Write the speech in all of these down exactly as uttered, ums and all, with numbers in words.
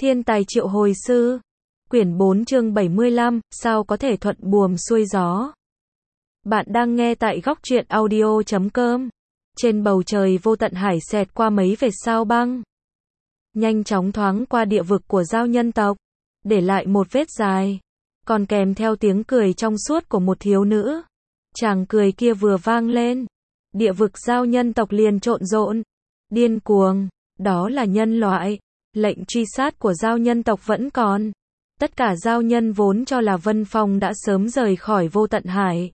Thiên tài triệu hồi sư. Quyển bốn chương bảy mươi lăm, sao có thể thuận buồm xuôi gió. Bạn đang nghe tại góc truyện audio chấm com. Trên bầu trời vô tận hải xẹt qua mấy vệt sao băng. Nhanh chóng thoáng qua địa vực của giao nhân tộc. Để lại một vết dài. Còn kèm theo tiếng cười trong suốt của một thiếu nữ. Chàng cười kia vừa vang lên. Địa vực giao nhân tộc liền trộn rộn. Điên cuồng. Đó là nhân loại. Lệnh truy sát của giao nhân tộc vẫn còn. Tất cả giao nhân vốn cho là Vân Phong đã sớm rời khỏi vô tận hải.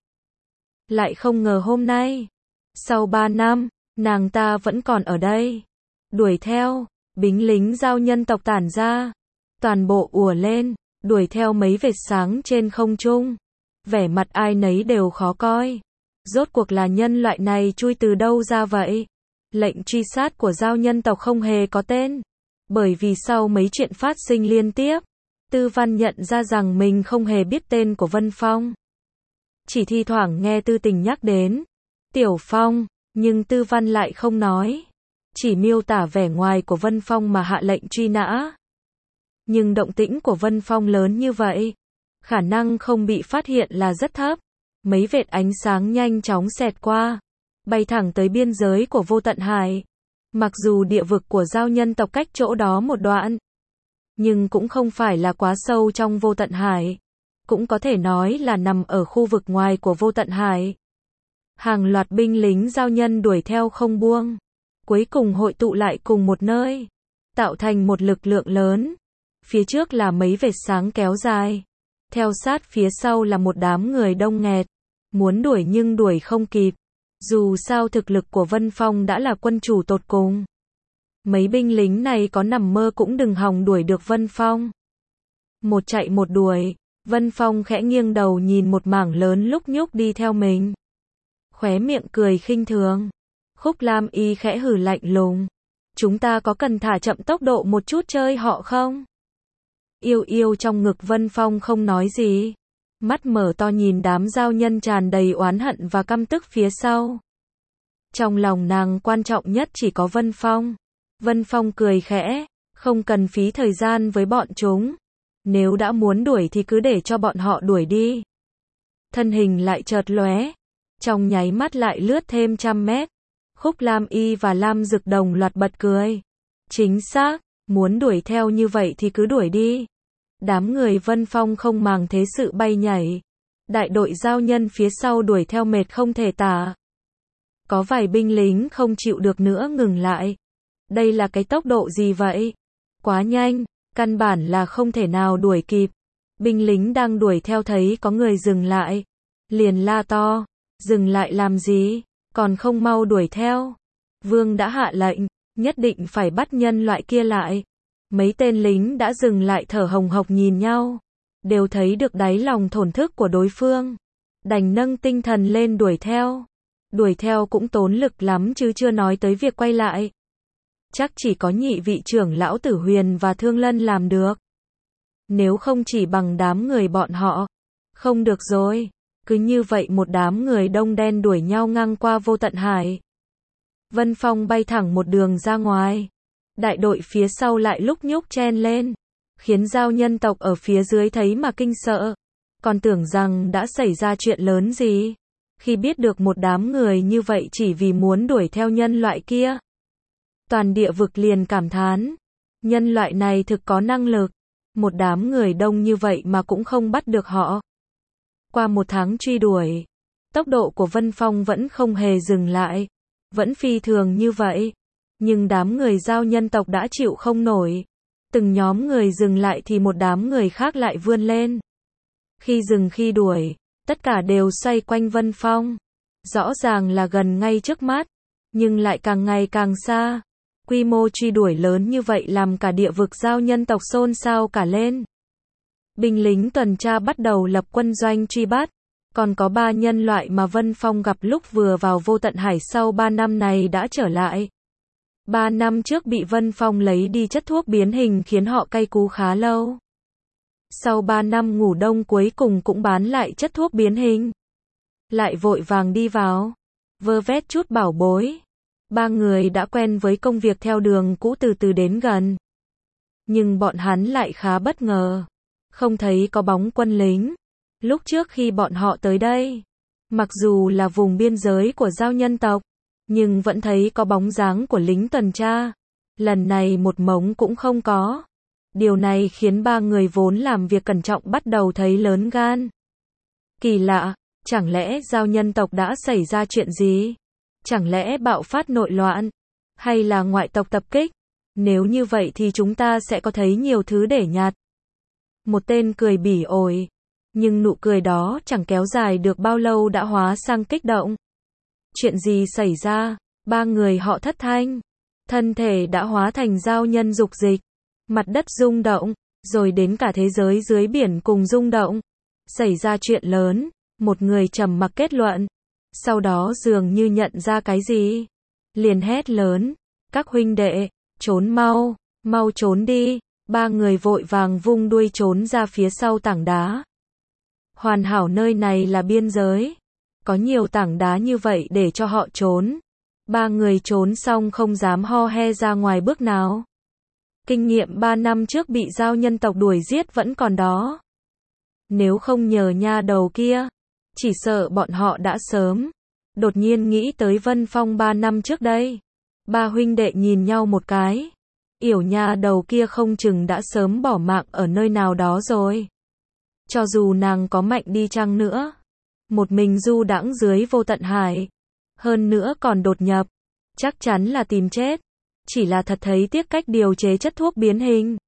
Lại không ngờ hôm nay, sau ba năm, nàng ta vẫn còn ở đây. Đuổi theo, binh lính giao nhân tộc tản ra. Toàn bộ ùa lên, đuổi theo mấy vệt sáng trên không trung. Vẻ mặt ai nấy đều khó coi. Rốt cuộc là nhân loại này chui từ đâu ra vậy? Lệnh truy sát của giao nhân tộc không hề có tên. Bởi vì sau mấy chuyện phát sinh liên tiếp, Tư Văn nhận ra rằng mình không hề biết tên của Vân Phong. Chỉ thi thoảng nghe Tư Tình nhắc đến Tiểu Phong, nhưng Tư Văn lại không nói. Chỉ miêu tả vẻ ngoài của Vân Phong mà hạ lệnh truy nã. Nhưng động tĩnh của Vân Phong lớn như vậy, khả năng không bị phát hiện là rất thấp. Mấy vệt ánh sáng nhanh chóng xẹt qua, bay thẳng tới biên giới của vô tận hải. Mặc dù địa vực của giao nhân tộc cách chỗ đó một đoạn, nhưng cũng không phải là quá sâu trong vô tận hải. Cũng có thể nói là nằm ở khu vực ngoài của vô tận hải. Hàng loạt binh lính giao nhân đuổi theo không buông. Cuối cùng hội tụ lại cùng một nơi, tạo thành một lực lượng lớn. Phía trước là mấy vệt sáng kéo dài. Theo sát phía sau là một đám người đông nghẹt. Muốn đuổi nhưng đuổi không kịp. Dù sao thực lực của Vân Phong đã là quân chủ tột cùng. Mấy binh lính này có nằm mơ cũng đừng hòng đuổi được Vân Phong. Một chạy một đuổi, Vân Phong khẽ nghiêng đầu nhìn một mảng lớn lúc nhúc đi theo mình. Khóe miệng cười khinh thường. Khúc Lam Y khẽ hừ lạnh lùng. Chúng ta có cần thả chậm tốc độ một chút chơi họ không? Yêu yêu trong ngực Vân Phong không nói gì. Mắt mở to nhìn đám giao nhân tràn đầy oán hận và căm tức phía sau. Trong lòng nàng quan trọng nhất chỉ có Vân Phong. Vân Phong cười khẽ, không cần phí thời gian với bọn chúng. Nếu đã muốn đuổi thì cứ để cho bọn họ đuổi đi. Thân hình lại chợt lóe, trong nháy mắt lại lướt thêm trăm mét. Khúc Lam Y và Lam Dực đồng loạt bật cười. Chính xác, muốn đuổi theo như vậy thì cứ đuổi đi. Đám người Vân Phong không màng thế sự bay nhảy. Đại đội giao nhân phía sau đuổi theo mệt không thể tả. Có vài binh lính không chịu được nữa ngừng lại. Đây là cái tốc độ gì vậy? Quá nhanh, căn bản là không thể nào đuổi kịp. Binh lính đang đuổi theo thấy có người dừng lại. Liền la to, dừng lại làm gì? Còn không mau đuổi theo. Vương đã hạ lệnh, nhất định phải bắt nhân loại kia lại. Mấy tên lính đã dừng lại thở hồng hộc nhìn nhau. Đều thấy được đáy lòng thổn thức của đối phương. Đành nâng tinh thần lên đuổi theo. Đuổi theo cũng tốn lực lắm chứ chưa nói tới việc quay lại. Chắc chỉ có nhị vị trưởng lão Tử Huyền và Thương Lân làm được. Nếu không chỉ bằng đám người bọn họ. Không được rồi. Cứ như vậy một đám người đông đen đuổi nhau ngang qua vô tận hải. Vân Phong bay thẳng một đường ra ngoài. Đại đội phía sau lại lúc nhúc chen lên. Khiến giao nhân tộc ở phía dưới thấy mà kinh sợ. Còn tưởng rằng đã xảy ra chuyện lớn gì. Khi biết được một đám người như vậy chỉ vì muốn đuổi theo nhân loại kia. Toàn địa vực liền cảm thán. Nhân loại này thực có năng lực. Một đám người đông như vậy mà cũng không bắt được họ. Qua một tháng truy đuổi, tốc độ của Vân Phong vẫn không hề dừng lại. Vẫn phi thường như vậy. Nhưng đám người giao nhân tộc đã chịu không nổi. Từng nhóm người dừng lại thì một đám người khác lại vươn lên. Khi dừng khi đuổi, tất cả đều xoay quanh Vân Phong. Rõ ràng là gần ngay trước mắt, nhưng lại càng ngày càng xa. Quy mô truy đuổi lớn như vậy làm cả địa vực giao nhân tộc xôn xao cả lên. Binh lính tuần tra bắt đầu lập quân doanh truy bắt. Còn có ba nhân loại mà Vân Phong gặp lúc vừa vào vô tận hải sau ba năm này đã trở lại. Ba năm trước bị Vân Phong lấy đi chất thuốc biến hình khiến họ cay cú khá lâu. Sau ba năm ngủ đông cuối cùng cũng bán lại chất thuốc biến hình. Lại vội vàng đi vào. Vơ vét chút bảo bối. Ba người đã quen với công việc theo đường cũ từ từ đến gần. Nhưng bọn hắn lại khá bất ngờ. Không thấy có bóng quân lính. Lúc trước khi bọn họ tới đây, mặc dù là vùng biên giới của giao nhân tộc, nhưng vẫn thấy có bóng dáng của lính tuần tra. Lần này một mống cũng không có. Điều này khiến ba người vốn làm việc cẩn trọng bắt đầu thấy lớn gan. Kỳ lạ, chẳng lẽ giao nhân tộc đã xảy ra chuyện gì? Chẳng lẽ bạo phát nội loạn? Hay là ngoại tộc tập kích? Nếu như vậy thì chúng ta sẽ có thấy nhiều thứ để nhặt. Một tên cười bỉ ổi. Nhưng nụ cười đó chẳng kéo dài được bao lâu đã hóa sang kích động. Chuyện gì xảy ra? Ba người họ thất thanh. Thân thể đã hóa thành giao nhân dục dịch. Mặt đất rung động, rồi đến cả thế giới dưới biển cùng rung động. Xảy ra chuyện lớn, một người trầm mặc kết luận. Sau đó dường như nhận ra cái gì. Liền hét lớn, các huynh đệ, trốn mau, mau trốn đi. Ba người vội vàng vung đuôi trốn ra phía sau tảng đá. Hoàn hảo nơi này là biên giới. Có nhiều tảng đá như vậy để cho họ trốn. Ba người trốn xong không dám ho he ra ngoài bước nào. Kinh nghiệm ba năm trước bị giao nhân tộc đuổi giết vẫn còn đó. Nếu không nhờ nha đầu kia, chỉ sợ bọn họ đã sớm. Đột nhiên nghĩ tới Vân Phong ba năm trước đây. Ba huynh đệ nhìn nhau một cái. Yểu nha đầu kia không chừng đã sớm bỏ mạng ở nơi nào đó rồi. Cho dù nàng có mạnh đi chăng nữa, một mình du đãng dưới vô tận hải, hơn nữa còn đột nhập, chắc chắn là tìm chết. Chỉ là thật thấy tiếc cách điều chế chất thuốc biến hình.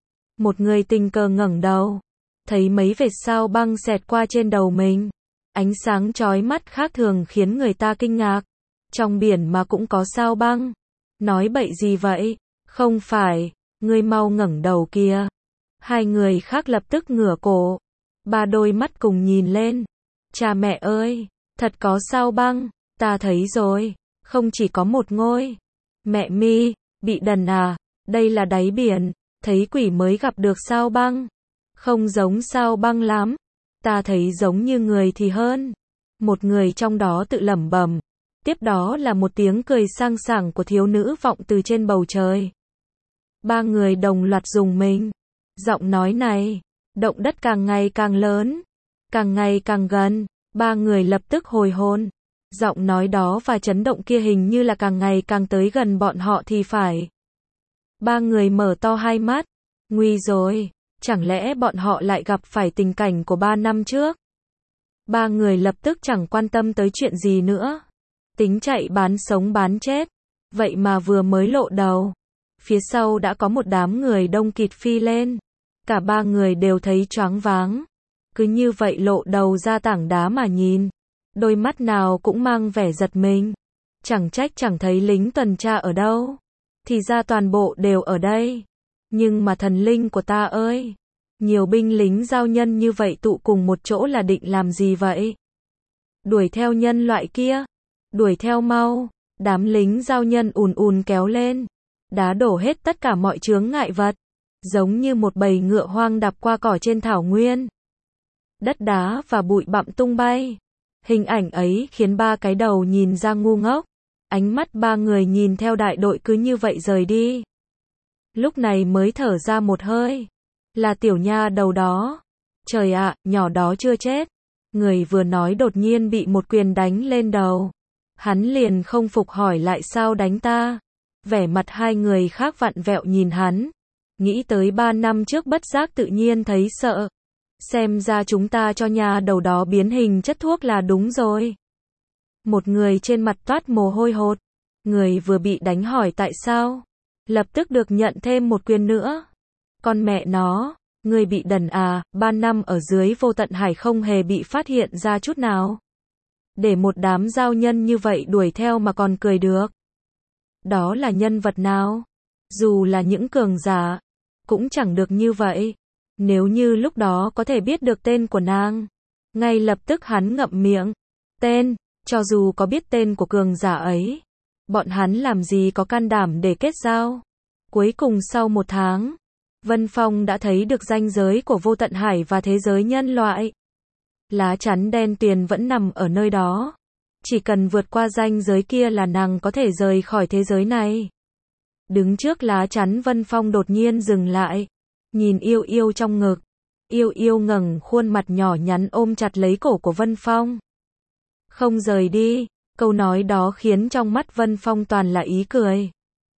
Một người tình cờ ngẩng đầu, thấy mấy vệt sao băng xẹt qua trên đầu mình. Ánh sáng chói mắt khác thường khiến người ta kinh ngạc. Trong biển mà cũng có sao băng. Nói bậy gì vậy? Không phải, ngươi mau ngẩng đầu kìa. Hai người khác lập tức ngửa cổ. Ba đôi mắt cùng nhìn lên. Cha mẹ ơi, thật có sao băng, ta thấy rồi, không chỉ có một ngôi. Mẹ mi, bị đần à, đây là đáy biển, thấy quỷ mới gặp được sao băng. Không giống sao băng lắm, ta thấy giống như người thì hơn. Một người trong đó tự lẩm bẩm. Tiếp đó là một tiếng cười sang sảng của thiếu nữ vọng từ trên bầu trời. Ba người đồng loạt rùng mình. Giọng nói này, động đất càng ngày càng lớn, càng ngày càng gần. Ba người lập tức hồi hồn. Giọng nói đó và chấn động kia hình như là càng ngày càng tới gần bọn họ thì phải. Ba người mở to hai mắt. Nguy rồi, chẳng lẽ bọn họ lại gặp phải tình cảnh của ba năm trước? Ba người lập tức chẳng quan tâm tới chuyện gì nữa. Tính chạy bán sống bán chết. Vậy mà vừa mới lộ đầu, phía sau đã có một đám người đông kịt phi lên. Cả ba người đều thấy choáng váng. Cứ như vậy lộ đầu ra tảng đá mà nhìn. Đôi mắt nào cũng mang vẻ giật mình. Chẳng trách chẳng thấy lính tuần tra ở đâu. Thì ra toàn bộ đều ở đây. Nhưng mà thần linh của ta ơi! Nhiều binh lính giao nhân như vậy tụ cùng một chỗ là định làm gì vậy? Đuổi theo nhân loại kia. Đuổi theo mau. Đám lính giao nhân ùn ùn kéo lên. Đá đổ hết tất cả mọi chướng ngại vật. Giống như một bầy ngựa hoang đạp qua cỏ trên thảo nguyên. Đất đá và bụi bặm tung bay. Hình ảnh ấy khiến ba cái đầu nhìn ra ngu ngốc. Ánh mắt ba người nhìn theo đại đội cứ như vậy rời đi. Lúc này mới thở ra một hơi. Là tiểu nha đầu đó. Trời ạ, nhỏ đó chưa chết. Người vừa nói đột nhiên bị một quyền đánh lên đầu. Hắn liền không phục hỏi lại sao đánh ta. Vẻ mặt hai người khác vặn vẹo nhìn hắn. Nghĩ tới ba năm trước bất giác tự nhiên thấy sợ. Xem ra chúng ta cho nha đầu đó biến hình chất thuốc là đúng rồi. Một người trên mặt toát mồ hôi hột. Người vừa bị đánh hỏi tại sao. Lập tức được nhận thêm một quyền nữa. Con mẹ nó, người bị đần à, ba năm ở dưới vô tận hải không hề bị phát hiện ra chút nào. Để một đám giao nhân như vậy đuổi theo mà còn cười được. Đó là nhân vật nào? Dù là những cường giả, cũng chẳng được như vậy. Nếu như lúc đó có thể biết được tên của nàng. Ngay lập tức hắn ngậm miệng. Tên, cho dù có biết tên của cường giả ấy. Bọn hắn làm gì có can đảm để kết giao. Cuối cùng sau một tháng, Vân Phong đã thấy được ranh giới của vô tận hải và thế giới nhân loại. Lá chắn đen tuyền vẫn nằm ở nơi đó. Chỉ cần vượt qua ranh giới kia là nàng có thể rời khỏi thế giới này. Đứng trước lá chắn Vân Phong đột nhiên dừng lại, nhìn Yêu Yêu trong ngực. Yêu Yêu ngẩng khuôn mặt nhỏ nhắn ôm chặt lấy cổ của Vân Phong. Không rời đi, câu nói đó khiến trong mắt Vân Phong toàn là ý cười.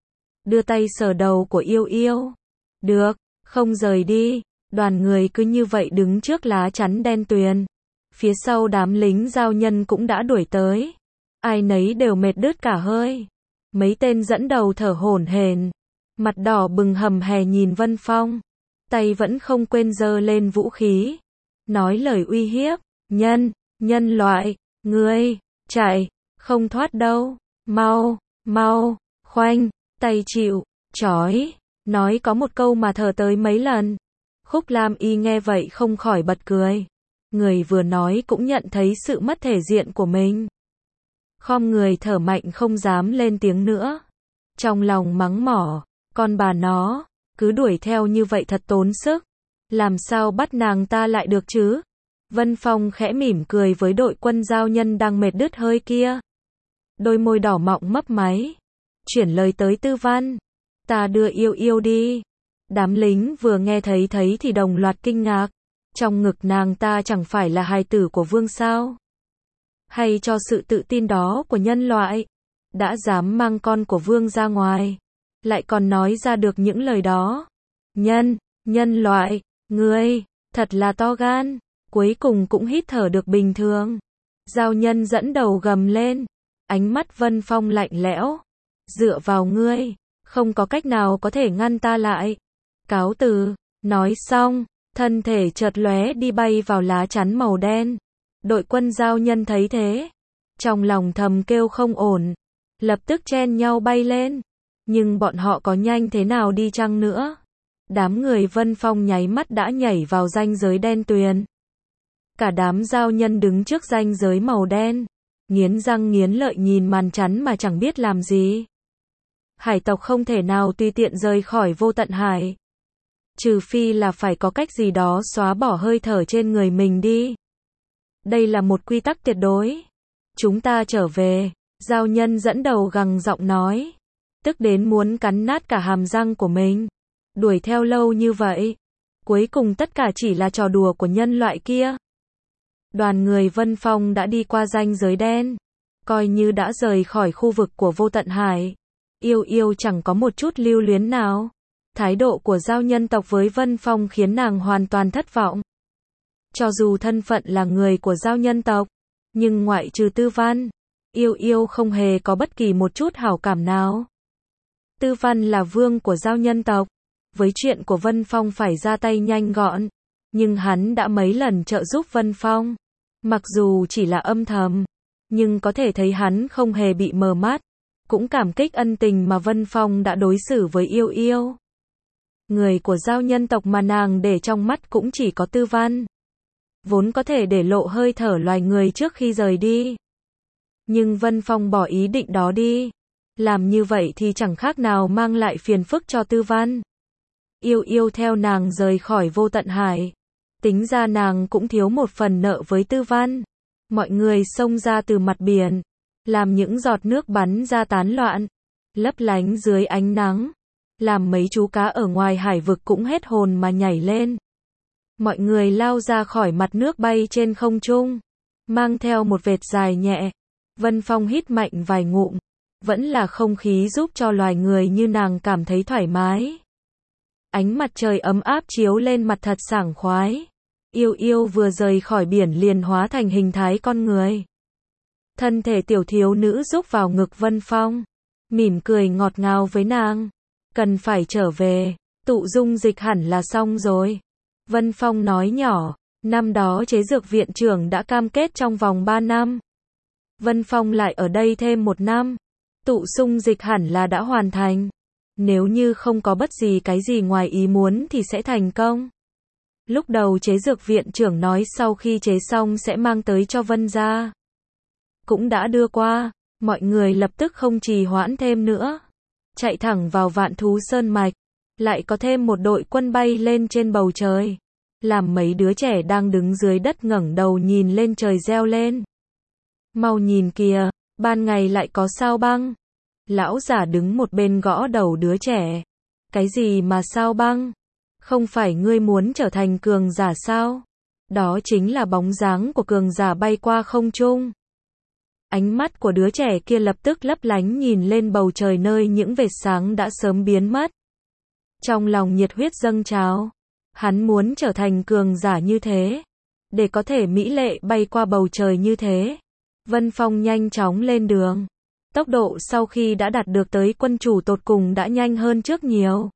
Đưa tay sờ đầu của Yêu Yêu. Được, không rời đi. Đoàn người cứ như vậy đứng trước lá chắn đen tuyền. Phía sau đám lính giao nhân cũng đã đuổi tới. Ai nấy đều mệt đứt cả hơi. Mấy tên dẫn đầu thở hổn hển, mặt đỏ bừng hầm hè nhìn Vân Phong, tay vẫn không quên giơ lên vũ khí, nói lời uy hiếp, nhân, nhân loại, ngươi, chạy, không thoát đâu, mau, mau, khoanh, tay chịu, trói, nói có một câu mà thở tới mấy lần. Khúc Lam Y nghe vậy không khỏi bật cười, người vừa nói cũng nhận thấy sự mất thể diện của mình. Khom người thở mạnh không dám lên tiếng nữa. Trong lòng mắng mỏ, con bà nó, cứ đuổi theo như vậy thật tốn sức. Làm sao bắt nàng ta lại được chứ? Vân Phong khẽ mỉm cười với đội quân giao nhân đang mệt đứt hơi kia. Đôi môi đỏ mọng mấp máy. Chuyển lời tới Tư Văn. Ta đưa Yêu Yêu đi. Đám lính vừa nghe thấy thấy thì đồng loạt kinh ngạc. Trong ngực nàng ta chẳng phải là hài tử của vương sao? Hay cho sự tự tin đó của nhân loại, đã dám mang con của vương ra ngoài, lại còn nói ra được những lời đó. Nhân, nhân loại, ngươi, thật là to gan, cuối cùng cũng hít thở được bình thường. Giao nhân dẫn đầu gầm lên, ánh mắt Vân Phong lạnh lẽo. Dựa vào ngươi, không có cách nào có thể ngăn ta lại. Cáo từ, nói xong, thân thể chợt lóe đi bay vào lá chắn màu đen. Đội quân giao nhân thấy thế, trong lòng thầm kêu không ổn, lập tức chen nhau bay lên. Nhưng bọn họ có nhanh thế nào đi chăng nữa? Đám người Vân Phong nháy mắt đã nhảy vào ranh giới đen tuyền. Cả đám giao nhân đứng trước ranh giới màu đen, nghiến răng nghiến lợi nhìn màn chắn mà chẳng biết làm gì. Hải tộc không thể nào tùy tiện rời khỏi vô tận hải. Trừ phi là phải có cách gì đó xóa bỏ hơi thở trên người mình đi. Đây là một quy tắc tuyệt đối. Chúng ta trở về, giao nhân dẫn đầu gằn giọng nói. Tức đến muốn cắn nát cả hàm răng của mình. Đuổi theo lâu như vậy. Cuối cùng tất cả chỉ là trò đùa của nhân loại kia. Đoàn người Vân Phong đã đi qua ranh giới đen. Coi như đã rời khỏi khu vực của vô tận hải. Yêu Yêu chẳng có một chút lưu luyến nào. Thái độ của giao nhân tộc với Vân Phong khiến nàng hoàn toàn thất vọng. Cho dù thân phận là người của giao nhân tộc, nhưng ngoại trừ Tư Văn, Yêu Yêu không hề có bất kỳ một chút hảo cảm nào. Tư Văn là vương của giao nhân tộc, với chuyện của Vân Phong phải ra tay nhanh gọn, nhưng hắn đã mấy lần trợ giúp Vân Phong. Mặc dù chỉ là âm thầm, nhưng có thể thấy hắn không hề bị mờ mắt, cũng cảm kích ân tình mà Vân Phong đã đối xử với Yêu Yêu. Người của giao nhân tộc mà nàng để trong mắt cũng chỉ có Tư Văn. Vốn có thể để lộ hơi thở loài người trước khi rời đi. Nhưng Vân Phong bỏ ý định đó đi. Làm như vậy thì chẳng khác nào mang lại phiền phức cho Tư Văn. Yêu Yêu theo nàng rời khỏi vô tận hải. Tính ra nàng cũng thiếu một phần nợ với Tư Văn. Mọi người xông ra từ mặt biển, làm những giọt nước bắn ra tán loạn, lấp lánh dưới ánh nắng, làm mấy chú cá ở ngoài hải vực cũng hết hồn mà nhảy lên. Mọi người lao ra khỏi mặt nước bay trên không trung, mang theo một vệt dài nhẹ. Vân Phong hít mạnh vài ngụm, vẫn là không khí giúp cho loài người như nàng cảm thấy thoải mái. Ánh mặt trời ấm áp chiếu lên mặt thật sảng khoái. Yêu Yêu vừa rời khỏi biển liền hóa thành hình thái con người. Thân thể tiểu thiếu nữ rúc vào ngực Vân Phong, mỉm cười ngọt ngào với nàng. Cần phải trở về, tụ dung dịch hẳn là xong rồi. Vân Phong nói nhỏ, năm đó chế dược viện trưởng đã cam kết trong vòng ba năm. Vân Phong lại ở đây thêm một năm. Tụ dung dịch hẳn là đã hoàn thành. Nếu như không có bất gì cái gì ngoài ý muốn thì sẽ thành công. Lúc đầu chế dược viện trưởng nói sau khi chế xong sẽ mang tới cho Vân gia. Cũng đã đưa qua, mọi người lập tức không trì hoãn thêm nữa. Chạy thẳng vào Vạn Thú Sơn Mạch. Lại có thêm một đội quân bay lên trên bầu trời. Làm mấy đứa trẻ đang đứng dưới đất ngẩng đầu nhìn lên trời reo lên. Mau nhìn kìa, ban ngày lại có sao băng. Lão giả đứng một bên gõ đầu đứa trẻ. Cái gì mà sao băng? Không phải ngươi muốn trở thành cường giả sao? Đó chính là bóng dáng của cường giả bay qua không trung. Ánh mắt của đứa trẻ kia lập tức lấp lánh nhìn lên bầu trời nơi những vệt sáng đã sớm biến mất. Trong lòng nhiệt huyết dâng trào. Hắn muốn trở thành cường giả như thế. Để có thể mỹ lệ bay qua bầu trời như thế. Vân Phong nhanh chóng lên đường. Tốc độ sau khi đã đạt được tới quân chủ tột cùng đã nhanh hơn trước nhiều.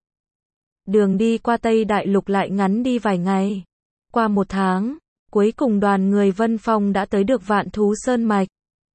Đường đi qua Tây Đại Lục lại ngắn đi vài ngày. Qua một tháng, cuối cùng đoàn người Vân Phong đã tới được Vạn Thú Sơn Mạch.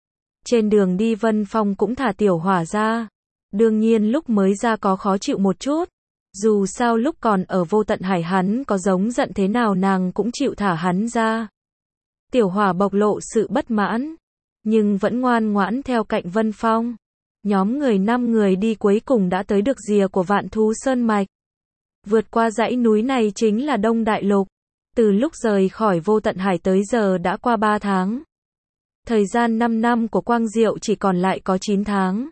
Trên đường đi Vân Phong cũng thả Tiểu Hỏa ra. Đương nhiên lúc mới ra có khó chịu một chút. Dù sao lúc còn ở Vô Tận Hải hắn có giống giận thế nào nàng cũng chịu thả hắn ra. Tiểu Hỏa bộc lộ sự bất mãn, nhưng vẫn ngoan ngoãn theo cạnh Vân Phong. Nhóm người năm người đi cuối cùng đã tới được rìa của Vạn Thú Sơn Mạch. Vượt qua dãy núi này chính là Đông Đại Lục. Từ lúc rời khỏi Vô Tận Hải tới giờ đã qua ba tháng. Thời gian năm năm của Quang Diệu chỉ còn lại có chín tháng.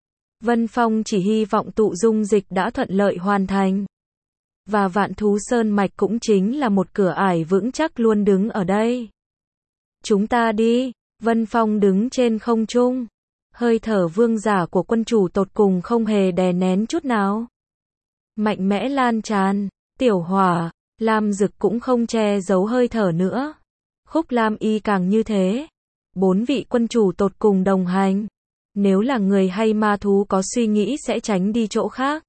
Vân Phong chỉ hy vọng tụ dung dịch đã thuận lợi hoàn thành. Và Vạn Thú Sơn Mạch cũng chính là một cửa ải vững chắc luôn đứng ở đây. Chúng ta đi. Vân Phong đứng trên không trung. Hơi thở vương giả của quân chủ tột cùng không hề đè nén chút nào. Mạnh mẽ lan tràn. Tiểu Hỏa, Lam Dực cũng không che giấu hơi thở nữa. Khúc Lam Y càng như thế. Bốn vị quân chủ tột cùng đồng hành. Nếu là người hay ma thú có suy nghĩ sẽ tránh đi chỗ khác.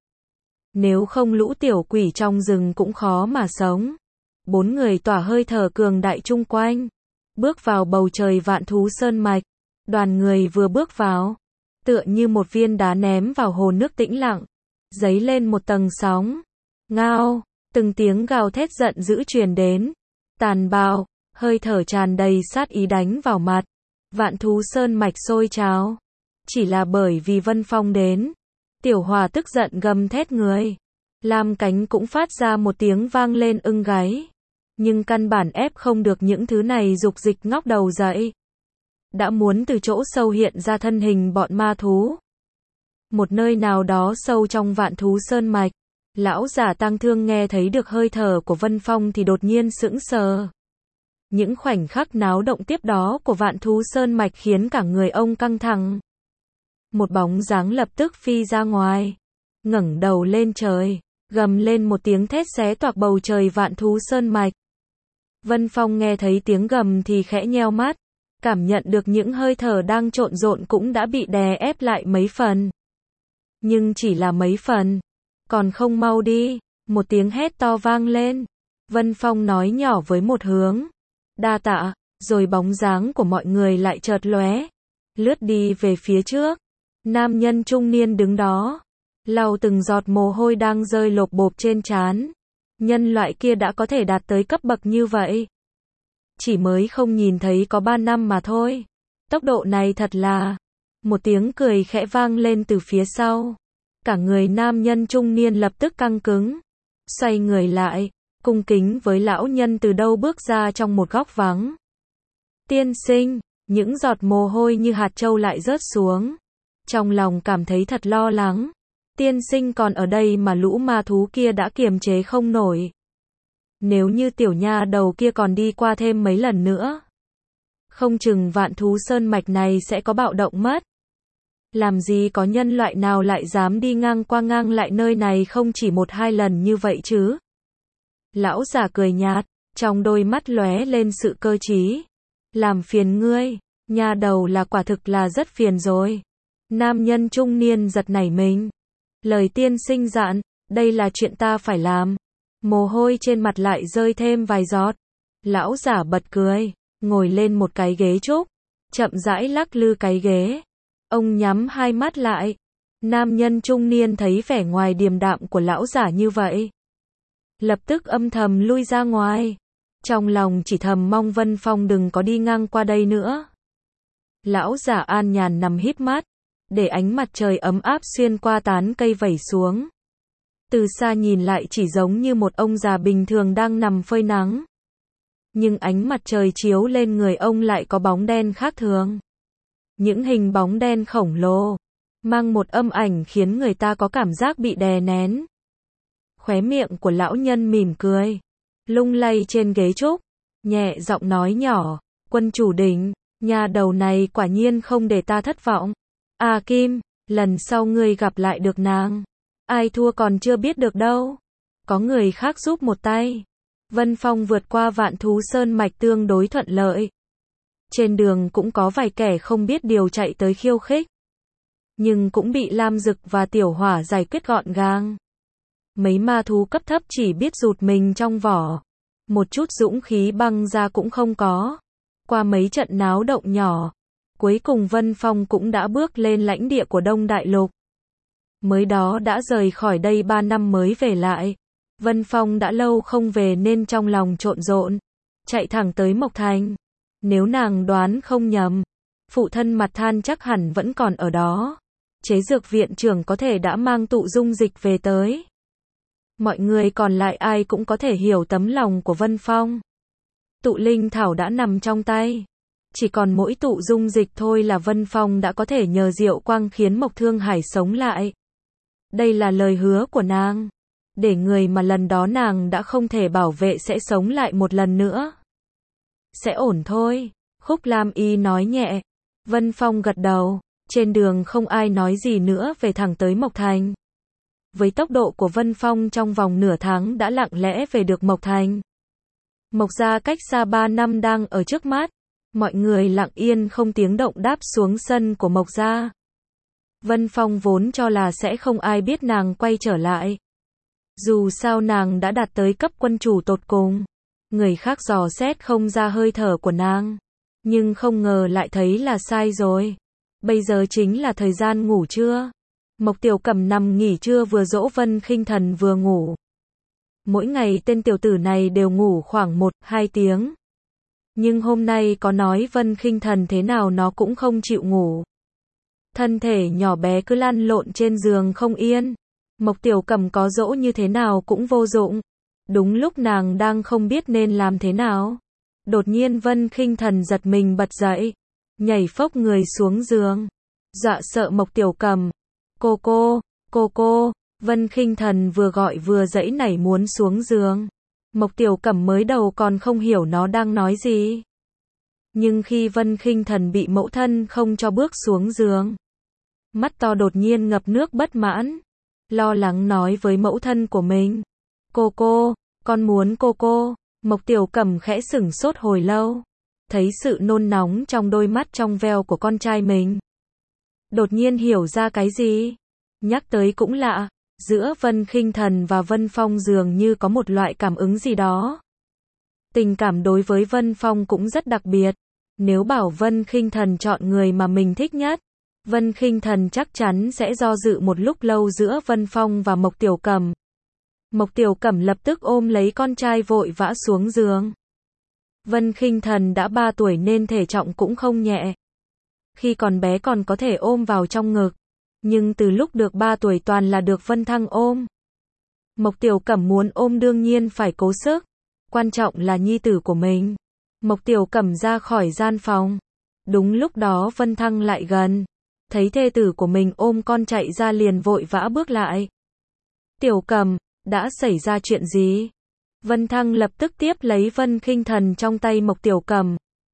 Nếu không lũ tiểu quỷ trong rừng cũng khó mà sống. Bốn người tỏa hơi thở cường đại chung quanh. Bước vào bầu trời Vạn Thú Sơn Mạch. Đoàn người vừa bước vào. Tựa như một viên đá ném vào hồ nước tĩnh lặng. Dấy lên một tầng sóng. Ngao. Từng tiếng gào thét giận dữ truyền đến. Tàn bạo. Hơi thở tràn đầy sát ý đánh vào mặt. Vạn Thú Sơn Mạch sôi trào. Chỉ là bởi vì Vân Phong đến. Tiểu Hỏa tức giận gầm thét người. Lam Cánh cũng phát ra một tiếng vang lên ưng gáy. Nhưng căn bản ép không được những thứ này dục dịch ngóc đầu dậy. Đã muốn từ chỗ sâu hiện ra thân hình bọn ma thú. Một nơi nào đó sâu trong Vạn Thú Sơn Mạch. Lão giả Tang Thương nghe thấy được hơi thở của Vân Phong thì đột nhiên sững sờ. Những khoảnh khắc náo động tiếp đó của Vạn Thú Sơn Mạch khiến cả người ông căng thẳng. Một bóng dáng lập tức phi ra ngoài. Ngẩng đầu lên trời. Gầm lên một tiếng thét xé toạc bầu trời Vạn Thú Sơn Mạch. Vân Phong nghe thấy tiếng gầm thì khẽ nheo mắt. Cảm nhận được những hơi thở đang trộn rộn cũng đã bị đè ép lại mấy phần. Nhưng chỉ là mấy phần. Còn không mau đi. Một tiếng hét to vang lên. Vân Phong nói nhỏ với một hướng. Đa tạ. Rồi bóng dáng của mọi người lại chợt lóe. Lướt đi về phía trước. Nam nhân trung niên đứng đó. Lau từng giọt mồ hôi đang rơi lộp bộp trên trán. Nhân loại kia đã có thể đạt tới cấp bậc như vậy. Chỉ mới không nhìn thấy có ba năm mà thôi. Tốc độ này thật là. Một tiếng cười khẽ vang lên từ phía sau. Cả người nam nhân trung niên lập tức căng cứng. Xoay người lại. Cung kính với lão nhân từ đâu bước ra trong một góc vắng. Tiên sinh. Những giọt mồ hôi như hạt châu lại rớt xuống. Trong lòng cảm thấy thật lo lắng. Tiên sinh còn ở đây mà lũ ma thú kia đã kiềm chế không nổi. Nếu như tiểu nha đầu kia còn đi qua thêm mấy lần nữa. Không chừng Vạn Thú Sơn Mạch này sẽ có bạo động mất. Làm gì có nhân loại nào lại dám đi ngang qua ngang lại nơi này không chỉ một hai lần như vậy chứ. Lão già cười nhạt, trong đôi mắt lóe lên sự cơ trí. Làm phiền ngươi, nha đầu là quả thực là rất phiền rồi. Nam nhân trung niên giật nảy mình. Lời tiên sinh dặn, đây là chuyện ta phải làm. Mồ hôi trên mặt lại rơi thêm vài giọt. Lão giả bật cười, ngồi lên một cái ghế trúc, chậm rãi lắc lư cái ghế. Ông nhắm hai mắt lại. Nam nhân trung niên thấy vẻ ngoài điềm đạm của lão giả như vậy. Lập tức âm thầm lui ra ngoài. Trong lòng chỉ thầm mong Vân Phong đừng có đi ngang qua đây nữa. Lão giả an nhàn nằm híp mắt. Để ánh mặt trời ấm áp xuyên qua tán cây vẩy xuống. Từ xa nhìn lại chỉ giống như một ông già bình thường đang nằm phơi nắng. Nhưng ánh mặt trời chiếu lên người ông lại có bóng đen khác thường. Những hình bóng đen khổng lồ. mang một âm ảnh khiến người ta có cảm giác bị đè nén. Khóe miệng của lão nhân mỉm cười, lung lay trên ghế trúc, nhẹ giọng nói nhỏ, Quân chủ đỉnh, nhà đầu này quả nhiên không để ta thất vọng. À Kim, lần sau ngươi gặp lại được nàng, ai thua còn chưa biết được đâu. Có người khác giúp một tay. Vân Phong vượt qua Vạn Thú Sơn mạch tương đối thuận lợi. Trên đường cũng có vài kẻ không biết điều chạy tới khiêu khích. Nhưng cũng bị Lam Dực và Tiểu Hỏa giải quyết gọn gàng. Mấy ma thú cấp thấp chỉ biết rụt mình trong vỏ. Một chút dũng khí băng ra cũng không có. Qua mấy trận náo động nhỏ, cuối cùng Vân Phong cũng đã bước lên lãnh địa của Đông Đại Lục. Mới đó đã rời khỏi đây ba năm mới về lại. Vân Phong đã lâu không về nên trong lòng trộn rộn, chạy thẳng tới Mộc Thành. Nếu nàng đoán không nhầm, phụ thân Mặt Than chắc hẳn vẫn còn ở đó. Chế dược viện trưởng có thể đã mang tụ dung dịch về tới. Mọi người còn lại ai cũng có thể hiểu tấm lòng của Vân Phong. Tụ linh thảo đã nằm trong tay. Chỉ còn mỗi tụ dung dịch thôi là Vân Phong đã có thể nhờ Diệu Quang khiến Mộc Thương Hải sống lại. Đây là lời hứa của nàng. Để người mà lần đó nàng đã không thể bảo vệ sẽ sống lại một lần nữa. Sẽ ổn thôi, Khúc Lam Y nói nhẹ. Vân Phong gật đầu. Trên đường không ai nói gì nữa về thẳng tới Mộc Thành. Với tốc độ của Vân Phong trong vòng nửa tháng đã lặng lẽ về được Mộc Thành. Mộc gia cách xa ba năm đang ở trước mắt. Mọi người lặng yên không tiếng động đáp xuống sân của Mộc gia. Vân Phong vốn cho là sẽ không ai biết nàng quay trở lại. Dù sao nàng đã đạt tới cấp quân chủ tột cùng. Người khác dò xét không ra hơi thở của nàng. Nhưng không ngờ lại thấy là sai rồi. Bây giờ chính là thời gian ngủ trưa. Mộc Tiểu Cẩm nằm nghỉ trưa vừa dỗ Vân Khinh Thần vừa ngủ. Mỗi ngày tên tiểu tử này đều ngủ khoảng một, hai tiếng. Nhưng hôm nay có nói Vân Khinh Thần thế nào nó cũng không chịu ngủ. Thân thể nhỏ bé cứ lăn lộn trên giường không yên. Mộc Tiểu Cẩm có dỗ như thế nào cũng vô dụng. Đúng lúc nàng đang không biết nên làm thế nào. Đột nhiên Vân Khinh Thần giật mình bật dậy. Nhảy phốc người xuống giường. Dọa sợ Mộc Tiểu Cẩm. Cô cô, cô cô, Vân Khinh Thần vừa gọi vừa giãy nảy muốn xuống giường. Mộc Tiểu Cẩm mới đầu còn không hiểu nó đang nói gì. Nhưng khi Vân Khinh Thần bị mẫu thân không cho bước xuống giường, mắt to đột nhiên ngập nước bất mãn, lo lắng nói với mẫu thân của mình. Cô cô, con muốn cô cô. Mộc Tiểu Cẩm khẽ sửng sốt hồi lâu. Thấy sự nôn nóng trong đôi mắt trong veo của con trai mình. Đột nhiên hiểu ra cái gì. Nhắc tới cũng lạ. Giữa Vân Khinh Thần và Vân Phong dường như có một loại cảm ứng gì đó. Tình cảm đối với Vân Phong cũng rất đặc biệt. Nếu bảo Vân Khinh Thần chọn người mà mình thích nhất, Vân Khinh Thần chắc chắn sẽ do dự một lúc lâu giữa Vân Phong và Mộc Tiểu Cẩm. Mộc Tiểu Cẩm lập tức ôm lấy con trai vội vã xuống giường. Vân Khinh Thần đã ba tuổi nên thể trọng cũng không nhẹ. Khi còn bé còn có thể ôm vào trong ngực. Nhưng từ lúc được ba tuổi toàn là được Vân Thăng ôm. Mộc Tiểu Cẩm muốn ôm đương nhiên phải cố sức. Quan trọng là nhi tử của mình. Mộc Tiểu Cẩm ra khỏi gian phòng. Đúng lúc đó Vân Thăng lại gần. Thấy thê tử của mình ôm con chạy ra liền vội vã bước lại. Tiểu Cẩm, đã xảy ra chuyện gì? Vân Thăng lập tức tiếp lấy Vân Khinh Thần trong tay Mộc Tiểu Cẩm.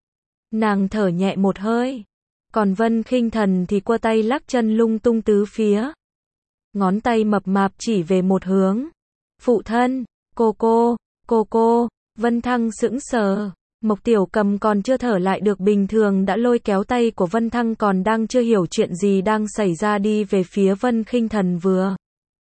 Nàng thở nhẹ một hơi. Còn Vân Khinh Thần thì quơ tay lắc chân lung tung tứ phía. Ngón tay mập mạp chỉ về một hướng. Phụ thân, cô cô, cô cô. Vân Thăng sững sờ. Mộc Tiểu Cẩm còn chưa thở lại được bình thường đã lôi kéo tay của Vân Thăng còn đang chưa hiểu chuyện gì đang xảy ra đi về phía Vân Khinh Thần vừa.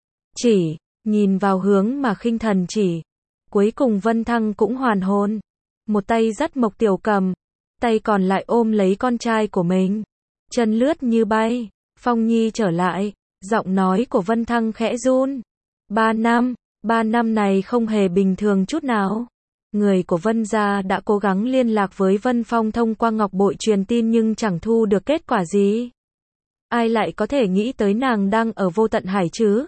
Chỉ, nhìn vào hướng mà Khinh Thần chỉ. Cuối cùng Vân Thăng cũng hoàn hồn. Một tay dắt Mộc Tiểu Cẩm. Tay còn lại ôm lấy con trai của mình. Chân lướt như bay. Phong Nhi trở lại. Giọng nói của Vân Thăng khẽ run. Ba năm. Ba năm này không hề bình thường chút nào. Người của Vân gia đã cố gắng liên lạc với Vân Phong thông qua ngọc bội truyền tin nhưng chẳng thu được kết quả gì. Ai lại có thể nghĩ tới nàng đang ở vô tận hải chứ?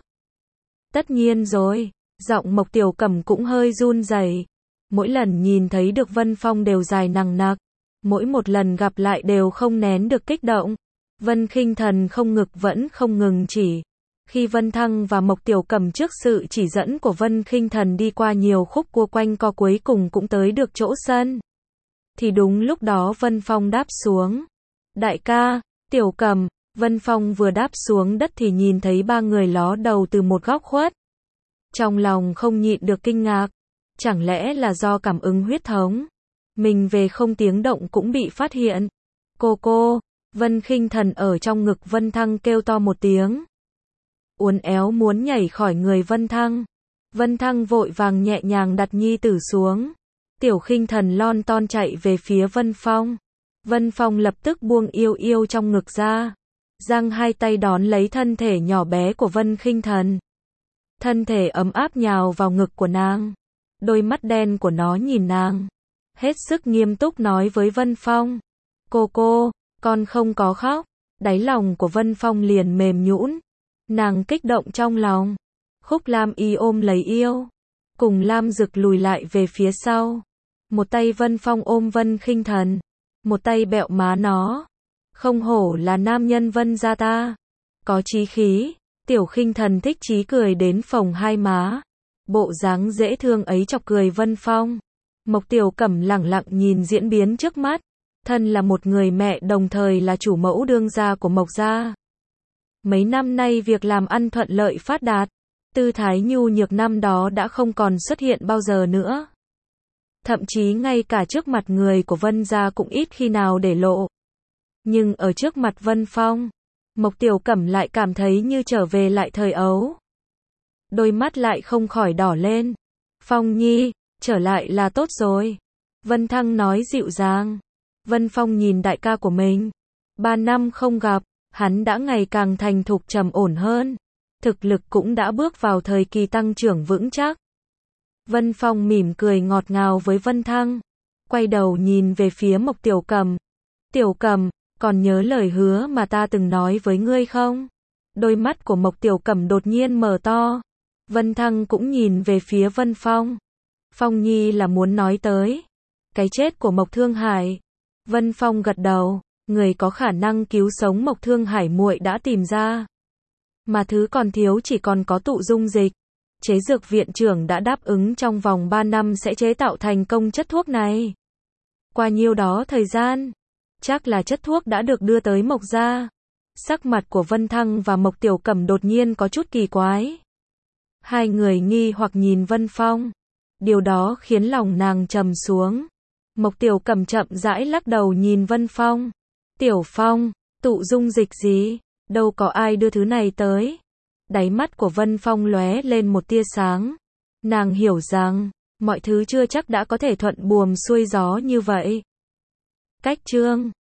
Tất nhiên rồi. Giọng Mộc Tiểu Cẩm cũng hơi run rẩy. Mỗi lần nhìn thấy được Vân Phong đều dài nằng nặc. Mỗi một lần gặp lại đều không nén được kích động. Vân Khinh Thần không ngực vẫn không ngừng chỉ. Khi Vân Thăng và Mộc Tiểu Cẩm trước sự chỉ dẫn của Vân Khinh Thần đi qua nhiều khúc cua quanh co cuối cùng cũng tới được chỗ sân. Thì đúng lúc đó Vân Phong đáp xuống. Đại ca, Tiểu Cẩm, Vân Phong vừa đáp xuống đất thì nhìn thấy ba người ló đầu từ một góc khuất. Trong lòng không nhịn được kinh ngạc. Chẳng lẽ là do cảm ứng huyết thống? Mình về không tiếng động cũng bị phát hiện. Cô cô, Vân Khinh Thần ở trong ngực Vân Thăng kêu to một tiếng. Uốn éo muốn nhảy khỏi người Vân Thăng. Vân Thăng vội vàng nhẹ nhàng đặt nhi tử xuống. Tiểu Khinh Thần lon ton chạy về phía Vân Phong. Vân Phong lập tức buông yêu yêu trong ngực ra. Giang hai tay đón lấy thân thể nhỏ bé của Vân Khinh Thần. Thân thể ấm áp nhào vào ngực của nàng. Đôi mắt đen của nó nhìn nàng. Hết sức nghiêm túc nói với Vân Phong. Cô cô, con không có khóc. Đáy lòng của Vân Phong liền mềm nhũn. Nàng kích động trong lòng. Khúc Lam Y ôm lấy yêu. Cùng Lam Dực lùi lại về phía sau. Một tay Vân Phong ôm Vân Khinh Thần. Một tay bẹo má nó. Không hổ là nam nhân Vân gia ta. Có chí khí. Tiểu Khinh Thần thích chí cười đến phồng hai má. Bộ dáng dễ thương ấy chọc cười Vân Phong. Mộc Tiểu Cẩm lẳng lặng nhìn diễn biến trước mắt. Thân là một người mẹ đồng thời là chủ mẫu đương gia của Mộc gia. Mấy năm nay việc làm ăn thuận lợi phát đạt. Tư thái nhu nhược năm đó đã không còn xuất hiện bao giờ nữa. Thậm chí ngay cả trước mặt người của Vân gia cũng ít khi nào để lộ. Nhưng ở trước mặt Vân Phong, Mộc Tiểu Cẩm lại cảm thấy như trở về lại thời ấu. Đôi mắt lại không khỏi đỏ lên. Phong nhi, trở lại là tốt rồi. Vân Thăng nói dịu dàng. Vân Phong nhìn đại ca của mình. Ba năm không gặp, hắn đã ngày càng thành thục trầm ổn hơn. Thực lực cũng đã bước vào thời kỳ tăng trưởng vững chắc. Vân Phong mỉm cười ngọt ngào với Vân Thăng. Quay đầu nhìn về phía Mộc Tiểu Cẩm. Tiểu Cẩm, còn nhớ lời hứa mà ta từng nói với ngươi không? Đôi mắt của Mộc Tiểu Cẩm đột nhiên mở to. Vân Thăng cũng nhìn về phía Vân Phong. Phong nhi là muốn nói tới cái chết của Mộc Thương Hải. Vân Phong gật đầu. Người có khả năng cứu sống Mộc Thương Hải muội đã tìm ra. Mà thứ còn thiếu chỉ còn có tụ dung dịch. Chế dược viện trưởng đã đáp ứng trong vòng ba năm sẽ chế tạo thành công chất thuốc này. Qua nhiêu đó thời gian, chắc là chất thuốc đã được đưa tới Mộc gia. Sắc mặt của Vân Thăng và Mộc Tiểu Cẩm đột nhiên có chút kỳ quái. Hai người nghi hoặc nhìn Vân Phong. Điều đó khiến lòng nàng trầm xuống. Mộc Tiểu Cẩm chậm rãi lắc đầu nhìn Vân Phong. Tiểu Phong, tụ dung dịch gì? Đâu có ai đưa thứ này tới. Đáy mắt của Vân Phong lóe lên một tia sáng. Nàng hiểu rằng, mọi thứ chưa chắc đã có thể thuận buồm xuôi gió như vậy. Cách chương